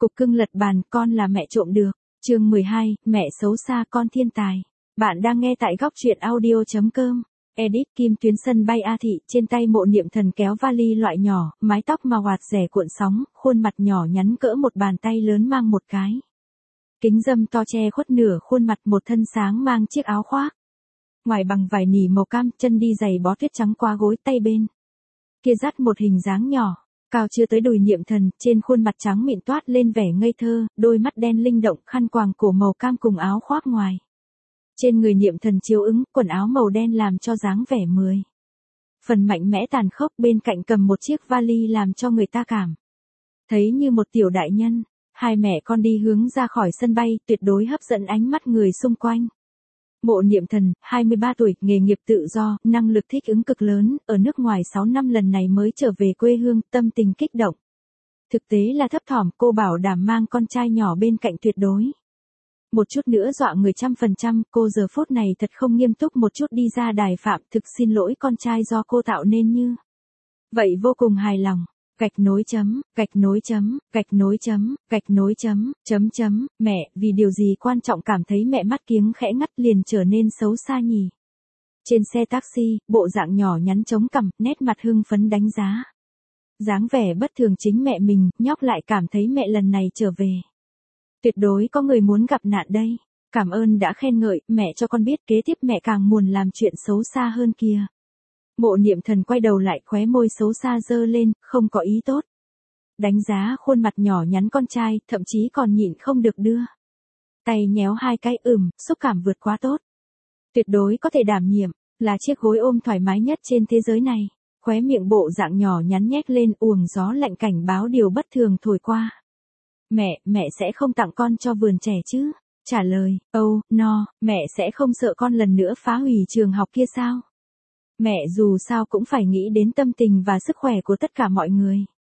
Cục cưng lật bàn, con là mẹ trộm được. Chương 12, mẹ xấu xa con thiên tài. Bạn đang nghe tại góc truyện audio.com. Edit Kim Tuyến sân bay A Thị, trên tay Mộ Niệm Thần kéo vali loại nhỏ, mái tóc màu hoạt rẻ cuộn sóng, khuôn mặt nhỏ nhắn cỡ một bàn tay lớn mang một cái kính râm to che khuất nửa khuôn mặt, một thân sáng mang chiếc áo khoác ngoài bằng vải nỉ màu cam, chân đi giày bó tuyết trắng qua gối, tay bên kia dắt một hình dáng nhỏ, cao chưa tới đùi Niệm Thần, trên khuôn mặt trắng mịn toát lên vẻ ngây thơ, đôi mắt đen linh động, khăn quàng cổ màu cam cùng áo khoác ngoài. Trên người Niệm Thần chiếu ứng, quần áo màu đen làm cho dáng vẻ 10 phần mạnh mẽ tàn khốc, bên cạnh cầm một chiếc vali làm cho người ta cảm thấy như một tiểu đại nhân. Hai mẹ con đi hướng ra khỏi sân bay, tuyệt đối hấp dẫn ánh mắt người xung quanh. Mộ Niệm Thần, 23 tuổi, nghề nghiệp tự do, năng lực thích ứng cực lớn, ở nước ngoài 6 năm lần này mới trở về quê hương, tâm tình kích động. Thực tế là thấp thỏm, cô bảo đảm mang con trai nhỏ bên cạnh tuyệt đối. Một chút nữa dọa người 100%, cô giờ phút này thật không nghiêm túc một chút, đi ra đài phạm, thực xin lỗi con trai do cô tạo nên như vậy, vô cùng hài lòng. Gạch nối chấm, gạch nối chấm, gạch nối chấm, gạch nối chấm, chấm chấm, mẹ, vì điều gì quan trọng cảm thấy mẹ mắt kiếng khẽ ngắt liền trở nên xấu xa nhỉ. Trên xe taxi, bộ dạng nhỏ nhắn chống cằm, nét mặt hưng phấn đánh giá dáng vẻ bất thường chính mẹ mình, nhóc lại cảm thấy mẹ lần này trở về tuyệt đối có người muốn gặp nạn đây. Cảm ơn đã khen ngợi, mẹ cho con biết kế tiếp mẹ càng muốn làm chuyện xấu xa hơn kia. Mộ Niệm Thần quay đầu lại, khóe môi xấu xa giơ lên, không có ý tốt đánh giá khuôn mặt nhỏ nhắn con trai, thậm chí còn nhịn không được đưa tay nhéo hai cái, xúc cảm vượt quá tốt. Tuyệt đối có thể đảm nhiệm là chiếc gối ôm thoải mái nhất trên thế giới này. Khóe miệng bộ dạng nhỏ nhắn nhếch lên, uồng gió lạnh cảnh báo điều bất thường thổi qua. Mẹ sẽ không tặng con cho vườn trẻ chứ? Trả lời, no, mẹ sẽ không sợ con lần nữa phá hủy trường học kia sao? Mẹ dù sao cũng phải nghĩ đến tâm tình và sức khỏe của tất cả mọi người.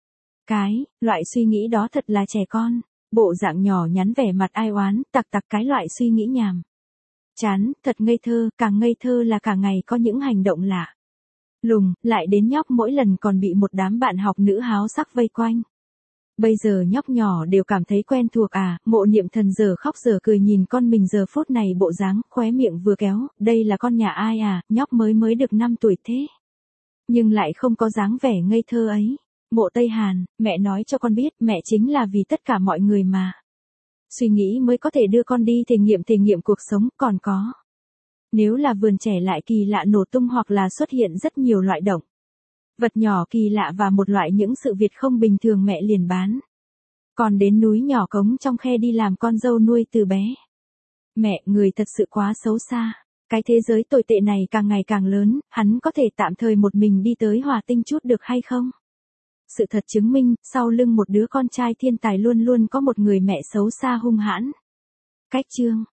Loại suy nghĩ đó thật là trẻ con. Bộ dạng nhỏ nhắn vẻ mặt ai oán, tặc cái loại suy nghĩ nhàm chán, thật ngây thơ, càng ngây thơ là cả ngày có những hành động lạ lùng, lại đến nhóc mỗi lần còn bị một đám bạn học nữ háo sắc vây quanh. Bây giờ nhóc nhỏ đều cảm thấy quen thuộc à. Mộ Niệm Thần giờ khóc giờ cười nhìn con mình giờ phút này bộ dáng, khóe miệng vừa kéo, đây là con nhà ai à, nhóc mới được 5 tuổi thế. Nhưng lại không có dáng vẻ ngây thơ ấy. Mộ Tây Hàn, mẹ nói cho con biết, mẹ chính là vì tất cả mọi người mà. Suy nghĩ mới có thể đưa con đi thể nghiệm cuộc sống, còn có. Nếu là vườn trẻ lại kỳ lạ nổ tung hoặc là xuất hiện rất nhiều loại động vật nhỏ kỳ lạ và một loại những sự việc không bình thường, mẹ liền bán. Còn đến núi nhỏ cống trong khe đi làm con dâu nuôi từ bé. Mẹ, người thật sự quá xấu xa. Cái thế giới tồi tệ này càng ngày càng lớn, hắn có thể tạm thời một mình đi tới Hòa Tinh chút được hay không? Sự thật chứng minh, sau lưng một đứa con trai thiên tài luôn luôn có một người mẹ xấu xa hung hãn. Cách chương